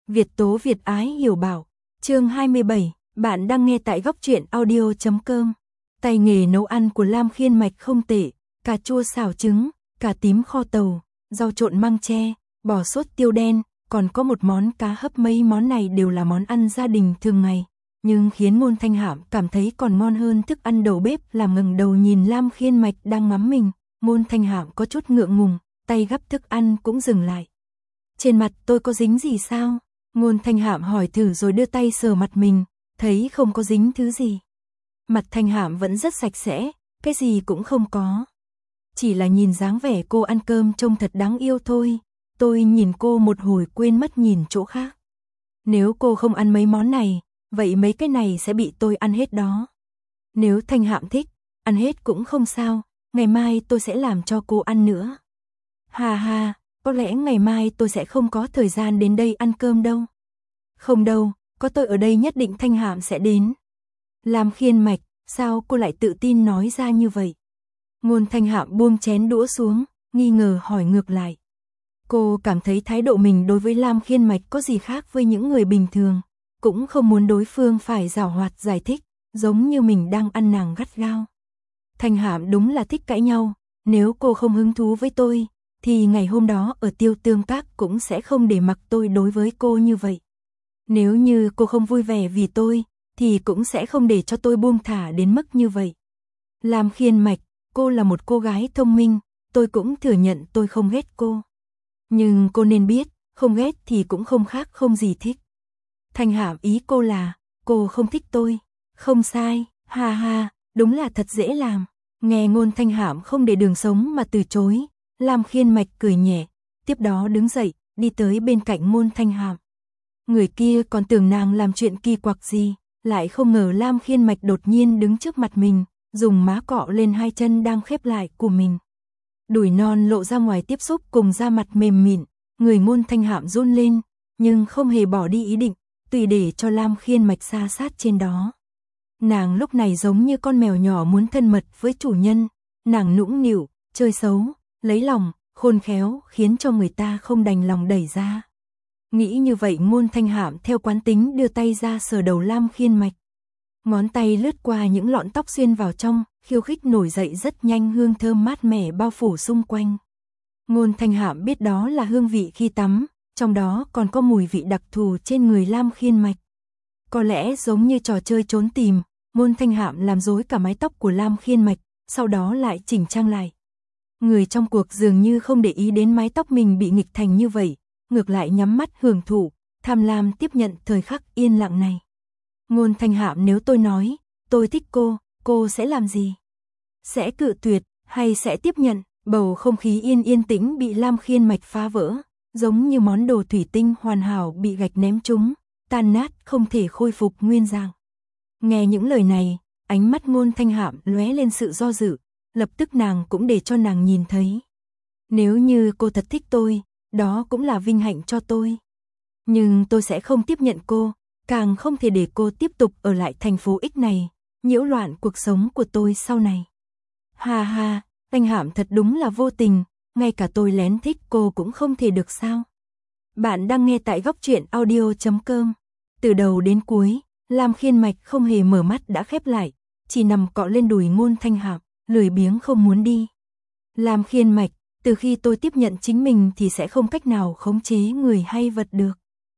Việt tố Việt ái hiểu bảo. Chương 27, bạn đang nghe tại góc truyện audio.com. Tay nghề nấu ăn của Lam Khiên Mạch không tệ, cà chua xào trứng, cà tím kho tàu, rau trộn măng tre, bò sốt tiêu đen, còn có một món cá hấp. Mấy món này đều là món ăn gia đình thường ngày, nhưng khiến Ngôn Thanh Hạm cảm thấy còn ngon hơn thức ăn đầu bếp. Làm ngẩng đầu nhìn Lam Khiên Mạch đang ngắm mình, Ngôn Thanh Hạm có chút ngượng ngùng, tay gắp thức ăn cũng dừng lại. Trên mặt tôi có dính gì sao? Ngôn Thanh Hạm hỏi thử rồi đưa tay sờ mặt mình, thấy không có dính thứ gì. Mặt Thanh Hạm vẫn rất sạch sẽ, cái gì cũng không có. Chỉ là nhìn dáng vẻ cô ăn cơm trông thật đáng yêu thôi. Tôi nhìn cô một hồi quên mất nhìn chỗ khác. Nếu cô không ăn mấy món này, vậy mấy cái này sẽ bị tôi ăn hết đó. Nếu Thanh Hạm thích, ăn hết cũng không sao, ngày mai tôi sẽ làm cho cô ăn nữa. Hà hà, có lẽ ngày mai tôi sẽ không có thời gian đến đây ăn cơm đâu. Không đâu, có tôi ở đây nhất định Thanh Hạm sẽ đến. Lam Khiên Mạch, sao cô lại tự tin nói ra như vậy? Ngôn Thanh Hạm buông chén đũa xuống, nghi ngờ hỏi ngược lại. Cô cảm thấy thái độ mình đối với Lam Khiên Mạch có gì khác với những người bình thường, cũng không muốn đối phương phải giảo hoạt giải thích, giống như mình đang ăn nàng gắt gao. Thanh Hạm đúng là thích cãi nhau, nếu cô không hứng thú với tôi, thì ngày hôm đó ở Tiêu Tương Các cũng sẽ không để mặc tôi đối với cô như vậy. Nếu như cô không vui vẻ vì tôi, thì cũng sẽ không để cho tôi buông thả đến mức như vậy. Lam Khiên Mạch, cô là một cô gái thông minh, tôi cũng thừa nhận tôi không ghét cô. Nhưng cô nên biết, không ghét thì cũng không khác không gì thích. Thanh Hạm ý cô là, cô không thích tôi. Không sai, ha ha, đúng là thật dễ làm. Nghe Ngôn Thanh Hạm không để đường sống mà từ chối, Lam Khiên Mạch cười nhẹ, tiếp đó đứng dậy, đi tới bên cạnh Ngôn Thanh Hạm. Người kia còn tưởng nàng làm chuyện kỳ quặc gì, lại không ngờ Lam Khiên Mạch đột nhiên đứng trước mặt mình, dùng má cọ lên hai chân đang khép lại của mình. Đùi non lộ ra ngoài tiếp xúc cùng da mặt mềm mịn, người Ngôn Thanh Hạm run lên, nhưng không hề bỏ đi ý định, tùy để cho Lam Khiên Mạch sa sát trên đó. Nàng lúc này giống như con mèo nhỏ muốn thân mật với chủ nhân, nàng nũng nịu, chơi xấu, lấy lòng, khôn khéo, khiến cho người ta không đành lòng đẩy ra. Nghĩ như vậy Ngôn Thanh Hạm theo quán tính đưa tay ra sờ đầu Lam Khiên Mạch. Ngón tay lướt qua những lọn tóc xuyên vào trong, khiêu khích nổi dậy rất nhanh, hương thơm mát mẻ bao phủ xung quanh. Ngôn Thanh Hạm biết đó là hương vị khi tắm, trong đó còn có mùi vị đặc thù trên người Lam Khiên Mạch. Có lẽ giống như trò chơi trốn tìm, Ngôn Thanh Hạm làm rối cả mái tóc của Lam Khiên Mạch, sau đó lại chỉnh trang lại. Người trong cuộc dường như không để ý đến mái tóc mình bị nghịch thành như vậy, ngược lại nhắm mắt hưởng thụ, tham lam tiếp nhận thời khắc yên lặng này. Ngôn Thanh Hạm, nếu tôi nói, tôi thích cô sẽ làm gì? Sẽ cự tuyệt, hay sẽ tiếp nhận? Bầu không khí yên tĩnh bị Lam Khiên Mạch phá vỡ, giống như món đồ thủy tinh hoàn hảo bị gạch ném trúng, tan nát không thể khôi phục nguyên dạng. Nghe những lời này, ánh mắt Ngôn Thanh Hạm lóe lên sự do dự, lập tức nàng cũng để cho nàng nhìn thấy. Nếu như cô thật thích tôi, đó cũng là vinh hạnh cho tôi. Nhưng tôi sẽ không tiếp nhận cô, càng không thể để cô tiếp tục ở lại thành phố X này, nhiễu loạn cuộc sống của tôi sau này. Ha ha, Thanh Hạm thật đúng là vô tình, ngay cả tôi lén thích cô cũng không thể được sao? Bạn đang nghe tại góc truyện audio.com. Từ đầu đến cuối, Lam Khiên Mạch không hề mở mắt đã khép lại, chỉ nằm cọ lên đùi Ngôn Thanh Hạm, lười biếng không muốn đi. Lam Khiên Mạch, từ khi tôi tiếp nhận chính mình thì sẽ không cách nào khống chế người hay vật được.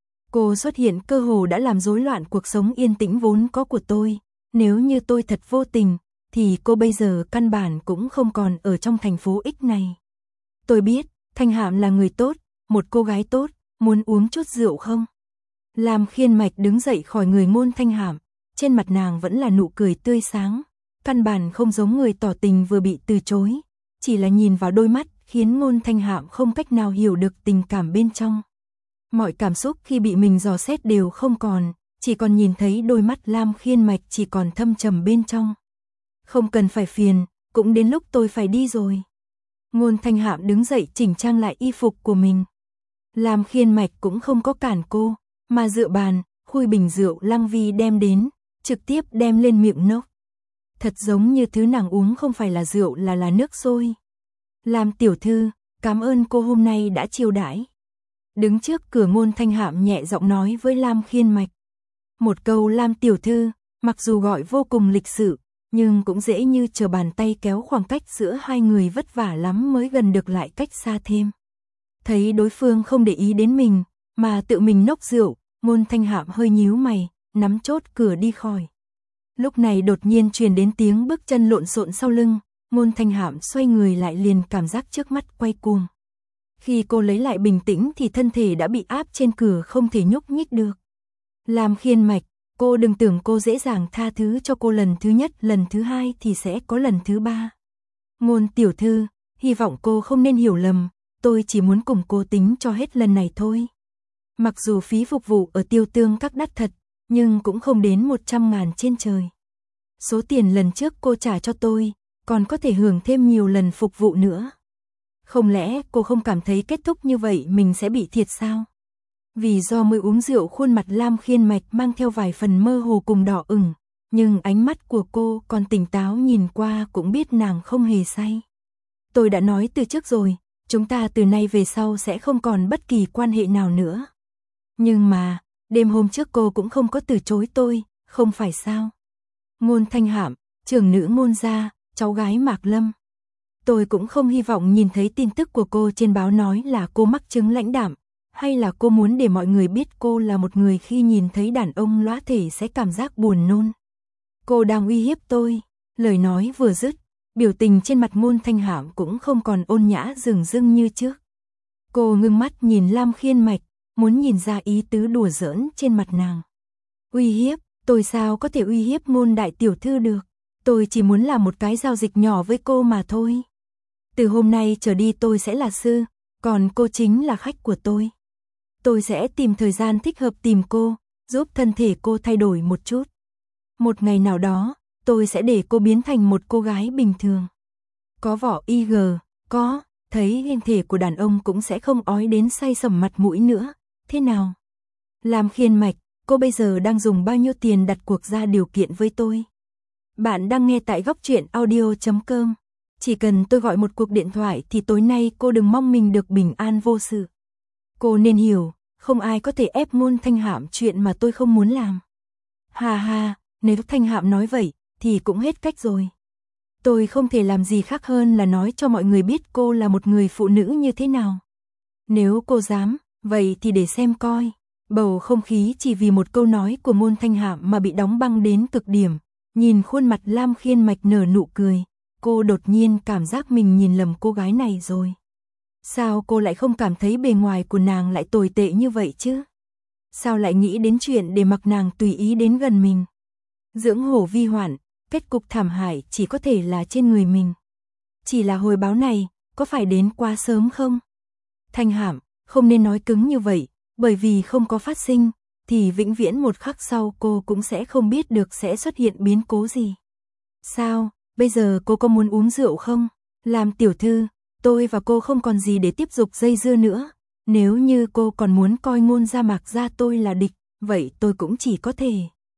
Cô xuất hiện cơ hồ đã làm rối loạn cuộc sống yên tĩnh vốn có của tôi. Nếu như tôi thật vô tình, thì cô bây giờ căn bản cũng không còn ở trong thành phố X này. Tôi biết, Thanh Hạm là người tốt, một cô gái tốt, muốn uống chút rượu không? Lam Khiên Mạch đứng dậy khỏi người Ngôn Thanh Hạm, trên mặt nàng vẫn là nụ cười tươi sáng, căn bản không giống người tỏ tình vừa bị từ chối, chỉ là nhìn vào đôi mắt khiến Ngôn Thanh Hạm không cách nào hiểu được tình cảm bên trong. Mọi cảm xúc khi bị mình dò xét đều không còn, chỉ còn nhìn thấy đôi mắt Lam Khiên Mạch chỉ còn thâm trầm bên trong. Không cần phải phiền, cũng đến lúc tôi phải đi rồi. Ngôn Thanh Hạm đứng dậy chỉnh trang lại y phục của mình. Lam Khiên Mạch cũng không có cản cô, mà dựa bàn, khui bình rượu Lăng Vi đem đến, trực tiếp đem lên miệng nốc. Thật giống như thứ nàng uống không phải là rượu là nước sôi. Lam tiểu thư, cảm ơn cô hôm nay đã chiêu đãi. Đứng trước cửa Ngôn Thanh Hạm nhẹ giọng nói với Lam Khiên Mạch. Một câu Lam tiểu thư, mặc dù gọi vô cùng lịch sự, nhưng cũng dễ như trở bàn tay kéo khoảng cách giữa hai người vất vả lắm mới gần được lại cách xa thêm. Thấy đối phương không để ý đến mình, mà tự mình nốc rượu, Ngôn Thanh Hạm hơi nhíu mày, nắm chốt cửa đi khỏi. Lúc này đột nhiên truyền đến tiếng bước chân lộn xộn sau lưng, Ngôn Thanh Hạm xoay người lại liền cảm giác trước mắt quay cuồng. Khi cô lấy lại bình tĩnh thì thân thể đã bị áp trên cửa không thể nhúc nhích được. Lam Khiên Mạch, cô đừng tưởng cô dễ dàng tha thứ cho cô lần thứ nhất, lần thứ hai thì sẽ có lần thứ ba. Ngôn tiểu thư, hy vọng cô không nên hiểu lầm, tôi chỉ muốn cùng cô tính cho hết lần này thôi. Mặc dù phí phục vụ ở Tiêu Tương Các đắt thật, nhưng cũng không đến 100.000 trên trời. Số tiền lần trước cô trả cho tôi, còn có thể hưởng thêm nhiều lần phục vụ nữa. Không lẽ cô không cảm thấy kết thúc như vậy mình sẽ bị thiệt sao? Vì do mới uống rượu khuôn mặt Lam Khiên Mạch mang theo vài phần mơ hồ cùng đỏ ửng, nhưng ánh mắt của cô còn tỉnh táo nhìn qua cũng biết nàng không hề say. Tôi đã nói từ trước rồi, chúng ta từ nay về sau sẽ không còn bất kỳ quan hệ nào nữa. Nhưng mà, đêm hôm trước cô cũng không có từ chối tôi, không phải sao? Ngôn Thanh Hạm, trưởng nữ Ngôn gia, cháu gái Mạc Lâm. Tôi cũng không hy vọng nhìn thấy tin tức của cô trên báo nói là cô mắc chứng lãnh đạm, hay là cô muốn để mọi người biết cô là một người khi nhìn thấy đàn ông lõa thể sẽ cảm giác buồn nôn. Cô đang uy hiếp tôi. Lời nói vừa dứt, biểu tình trên mặt Ngôn Thanh Hạm cũng không còn ôn nhã dửng dưng như trước. Cô ngưng mắt nhìn Lam Khiên Mạch, muốn nhìn ra ý tứ đùa giỡn trên mặt nàng. Uy hiếp, tôi sao có thể uy hiếp Ngôn đại tiểu thư được? Tôi chỉ muốn làm một cái giao dịch nhỏ với cô mà thôi. Từ hôm nay trở đi tôi sẽ là sư, còn cô chính là khách của tôi. Tôi sẽ tìm thời gian thích hợp tìm cô, giúp thân thể cô thay đổi một chút. Một ngày nào đó, tôi sẽ để cô biến thành một cô gái bình thường. Có vỏ IG, có, thấy hình thể của đàn ông cũng sẽ không ói đến say sẩm mặt mũi nữa. Thế nào? Lam Khiên Mạch, cô bây giờ đang dùng bao nhiêu tiền đặt cuộc ra điều kiện với tôi? Bạn đang nghe tại Góc Truyện Audio.com. Chỉ cần tôi gọi một cuộc điện thoại thì tối nay cô đừng mong mình được bình an vô sự. Cô nên hiểu, không ai có thể ép Ngôn Thanh Hạm chuyện mà tôi không muốn làm. Hà hà, nếu Thanh Hạm nói vậy, thì cũng hết cách rồi. Tôi không thể làm gì khác hơn là nói cho mọi người biết cô là một người phụ nữ như thế nào. Nếu cô dám, vậy thì để xem coi. Bầu không khí chỉ vì một câu nói của Ngôn Thanh Hạm mà bị đóng băng đến cực điểm. Nhìn khuôn mặt Lam Khiên Mạch nở nụ cười, cô đột nhiên cảm giác mình nhìn lầm cô gái này rồi. Sao cô lại không cảm thấy bề ngoài của nàng lại tồi tệ như vậy chứ? Sao lại nghĩ đến chuyện để mặc nàng tùy ý đến gần mình? Dưỡng hổ vi hoạn, kết cục thảm hại chỉ có thể là trên người mình. Chỉ là hồi báo này, có phải đến quá sớm không? Thanh Hạm, không nên nói cứng như vậy, bởi vì không có phát sinh, thì vĩnh viễn một khắc sau cô cũng sẽ không biết được sẽ xuất hiện biến cố gì. Sao, bây giờ cô có muốn uống rượu không? Làm tiểu thư, tôi và cô không còn gì để tiếp tục dây dưa nữa. Nếu như cô còn muốn coi Ngôn gia Mạc gia tôi là địch, vậy tôi cũng chỉ có thể.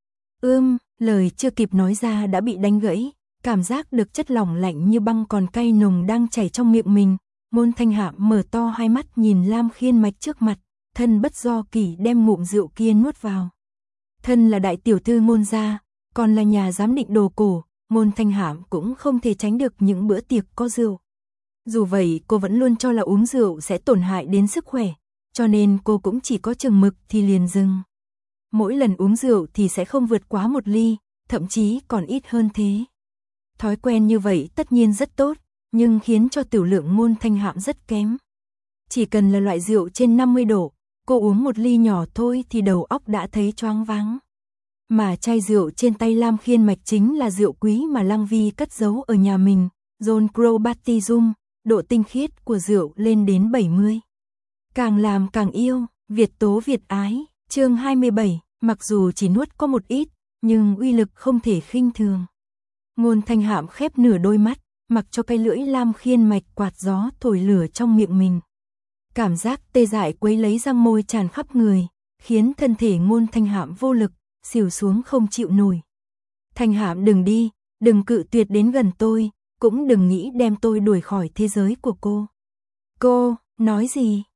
Lời chưa kịp nói ra đã bị đánh gãy, cảm giác được chất lỏng lạnh như băng còn cay nồng đang chảy trong miệng mình. Ngôn Thanh Hạm mở to hai mắt nhìn Lam Khiên Mạch trước mặt, thân bất do kỷ đem ngụm rượu kia nuốt vào. Thân là đại tiểu thư Ngôn gia, còn là nhà giám định đồ cổ, Ngôn Thanh Hạm cũng không thể tránh được những bữa tiệc có rượu. Dù vậy cô vẫn luôn cho là uống rượu sẽ tổn hại đến sức khỏe, cho nên cô cũng chỉ có chừng mực thì liền dừng. Mỗi lần uống rượu thì sẽ không vượt quá 1 ly, thậm chí còn ít hơn thế. Thói quen như vậy tất nhiên rất tốt, nhưng khiến cho tiểu lượng Ngôn Thanh Hạm rất kém. Chỉ cần là loại rượu trên 50 độ, cô uống 1 ly nhỏ thôi thì đầu óc đã thấy choáng váng. Mà chai rượu trên tay Lam Khiên Mạch chính là rượu quý mà Lăng Vi cất giấu ở nhà mình, John Crow Baptism, độ tinh khiết của rượu lên đến 70. Càng làm càng yêu, Việt tố Việt ái, chương 27, mặc dù chỉ nuốt có một ít, nhưng uy lực không thể khinh thường. Ngôn Thanh Hạm khép nửa đôi mắt, mặc cho cái lưỡi Lam Khiên Mạch quạt gió thổi lửa trong miệng mình. Cảm giác tê dại quấy lấy răng môi tràn khắp người, khiến thân thể Ngôn Thanh Hạm vô lực, xỉu xuống không chịu nổi. Thanh Hạm đừng đi, đừng cự tuyệt đến gần tôi, cũng đừng nghĩ đem tôi đuổi khỏi thế giới của cô. Cô, nói gì?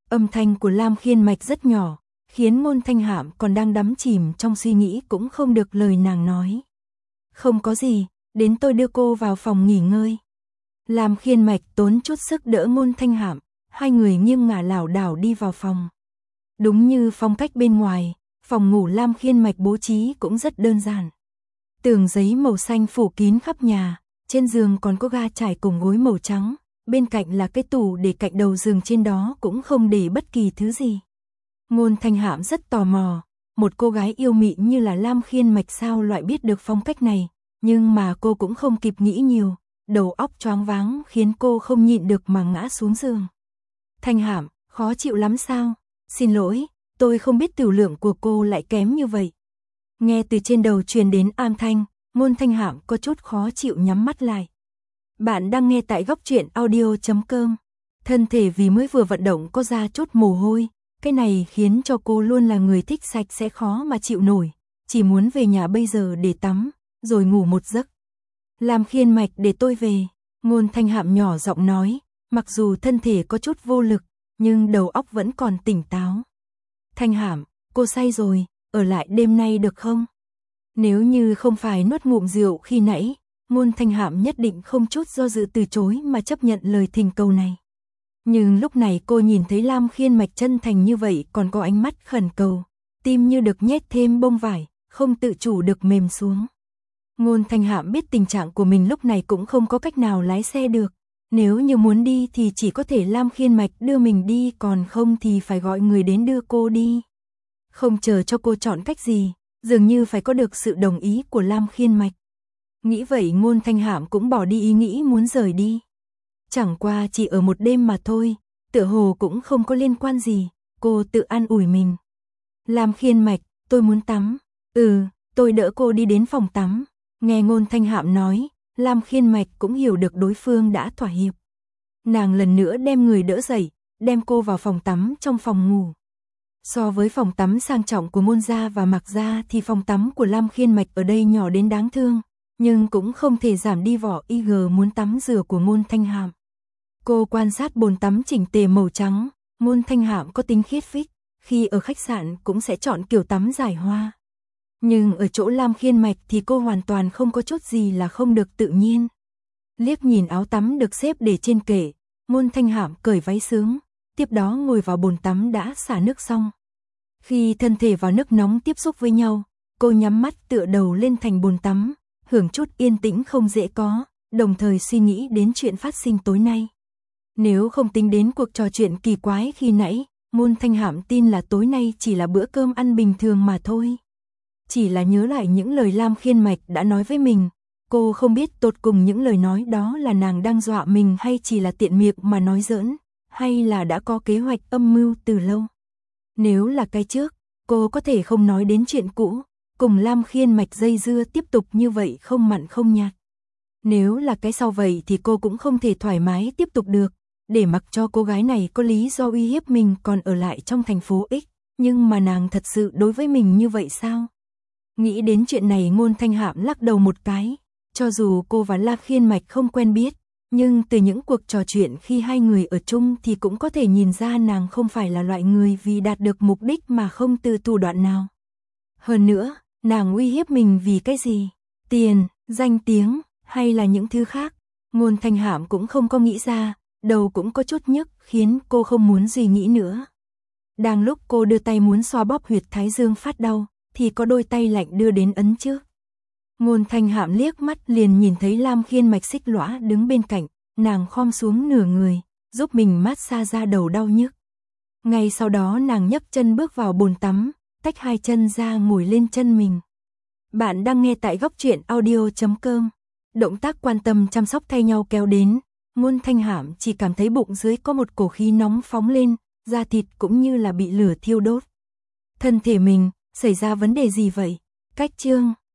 Âm thanh của Lam Khiên Mạch rất nhỏ, khiến Ngôn Thanh Hạm còn đang đắm chìm trong suy nghĩ cũng không được lời nàng nói. Không có gì, đến tôi đưa cô vào phòng nghỉ ngơi. Lam Khiên Mạch tốn chút sức đỡ Ngôn Thanh Hạm, hai người nghiêng ngả lảo đảo đi vào phòng. Đúng như phong cách bên ngoài, phòng ngủ Lam Khiên Mạch bố trí cũng rất đơn giản. Tường giấy màu xanh phủ kín khắp nhà, trên giường còn có ga trải cùng gối màu trắng, bên cạnh là cái tủ để cạnh đầu giường, trên đó cũng không để bất kỳ thứ gì. Ngôn Thanh Hạm rất tò mò, một cô gái yêu mị như là Lam Khiên Mạch sao loại biết được phong cách này, nhưng mà cô cũng không kịp nghĩ nhiều, đầu óc choáng váng khiến cô không nhịn được mà ngã xuống giường. Thanh Hạm, khó chịu lắm sao? Xin lỗi, tôi không biết tiểu lượng của cô lại kém như vậy. Nghe từ trên đầu truyền đến âm thanh, Ngôn Thanh Hạm có chút khó chịu nhắm mắt lại. Bạn đang nghe tại góc truyện audio.com. Thân thể vì mới vừa vận động có ra chút mồ hôi, cái này khiến cho cô luôn là người thích sạch sẽ khó mà chịu nổi, chỉ muốn về nhà bây giờ để tắm, rồi ngủ một giấc. Lam Khiên Mạch, để tôi về. Ngôn Thanh Hạm nhỏ giọng nói, mặc dù thân thể có chút vô lực, nhưng đầu óc vẫn còn tỉnh táo. Thanh Hạm, cô say rồi, ở lại đêm nay được không? Nếu như không phải nuốt ngụm rượu khi nãy, Ngôn Thanh Hạm nhất định không chút do dự từ chối mà chấp nhận lời thỉnh cầu này. Nhưng lúc này cô nhìn thấy Lam Khiên Mạch chân thành như vậy, còn có ánh mắt khẩn cầu, tim như được nhét thêm bông vải, không tự chủ được mềm xuống. Ngôn Thanh Hạm biết tình trạng của mình lúc này cũng không có cách nào lái xe được. Nếu như muốn đi thì chỉ có thể Lam Khiên Mạch đưa mình đi, còn không thì phải gọi người đến đưa cô đi. Không chờ cho cô chọn cách gì, dường như phải có được sự đồng ý của Lam Khiên Mạch. Nghĩ vậy Ngôn Thanh Hạm cũng bỏ đi ý nghĩ muốn rời đi. Chẳng qua chỉ ở một đêm mà thôi, tựa hồ cũng không có liên quan gì, cô tự an ủi mình. Lam Khiên Mạch, tôi muốn tắm. Tôi đỡ cô đi đến phòng tắm. Nghe Ngôn Thanh Hạm nói, Lam Khiên Mạch cũng hiểu được đối phương đã thỏa hiệp. Nàng lần nữa đem người đỡ dậy, đem cô vào phòng tắm trong phòng ngủ. So với phòng tắm sang trọng của Ngôn gia và Mạc gia thì phòng tắm của Lam Khiên Mạch ở đây nhỏ đến đáng thương, nhưng cũng không thể giảm đi vỏ IG muốn tắm rửa của Ngôn Thanh Hạm. Cô quan sát bồn tắm chỉnh tề màu trắng, Ngôn Thanh Hạm có tính khiết phích, khi ở khách sạn cũng sẽ chọn kiểu tắm giải hoa. Nhưng ở chỗ Lam Khiên Mạch thì cô hoàn toàn không có chút gì là không được tự nhiên. Liếc nhìn áo tắm được xếp để trên kệ, Ngôn Thanh Hạm cởi váy sướng, tiếp đó ngồi vào bồn tắm đã xả nước xong. Khi thân thể vào nước nóng tiếp xúc với nhau, cô nhắm mắt tựa đầu lên thành bồn tắm, hưởng chút yên tĩnh không dễ có, đồng thời suy nghĩ đến chuyện phát sinh tối nay. Nếu không tính đến cuộc trò chuyện kỳ quái khi nãy, Ngôn Thanh Hạm tin là tối nay chỉ là bữa cơm ăn bình thường mà thôi. Chỉ là nhớ lại những lời Lam Khiên Mạch đã nói với mình, cô không biết tột cùng những lời nói đó là nàng đang dọa mình hay chỉ là tiện miệng mà nói giỡn, hay là đã có kế hoạch âm mưu từ lâu. Nếu là cái trước, cô có thể không nói đến chuyện cũ, cùng Lam Khiên Mạch dây dưa tiếp tục như vậy không mặn không nhạt. Nếu là cái sau vậy thì cô cũng không thể thoải mái tiếp tục được, để mặc cho cô gái này có lý do uy hiếp mình còn ở lại trong thành phố X, nhưng mà nàng thật sự đối với mình như vậy sao? Nghĩ đến chuyện này Ngôn Thanh Hạm lắc đầu một cái, cho dù cô và Lam Khiên Mạch không quen biết, nhưng từ những cuộc trò chuyện khi hai người ở chung thì cũng có thể nhìn ra nàng không phải là loại người vì đạt được mục đích mà không từ thủ đoạn nào. Hơn nữa, nàng uy hiếp mình vì cái gì? Tiền, danh tiếng, hay là những thứ khác? Ngôn Thanh Hạm cũng không có nghĩ ra, đầu cũng có chút nhức khiến cô không muốn suy nghĩ nữa. Đang lúc cô đưa tay muốn xoa bóp huyệt thái dương phát đau, thì có đôi tay lạnh đưa đến ấn trước. Ngôn Thanh Hạm liếc mắt liền nhìn thấy Lam Khiên Mạch xích lõa đứng bên cạnh, nàng khom xuống nửa người, giúp mình massage ra đầu đau nhức. Ngay sau đó nàng nhấc chân bước vào bồn tắm, tách hai chân ra ngồi lên chân mình. Bạn đang nghe tại góc truyện audio.com. Động tác quan tâm chăm sóc thay nhau kéo đến, Ngôn Thanh Hạm chỉ cảm thấy bụng dưới có một cổ khí nóng phóng lên, da thịt cũng như là bị lửa thiêu đốt. Thân thể mình, xảy ra vấn đề gì vậy? Cách chương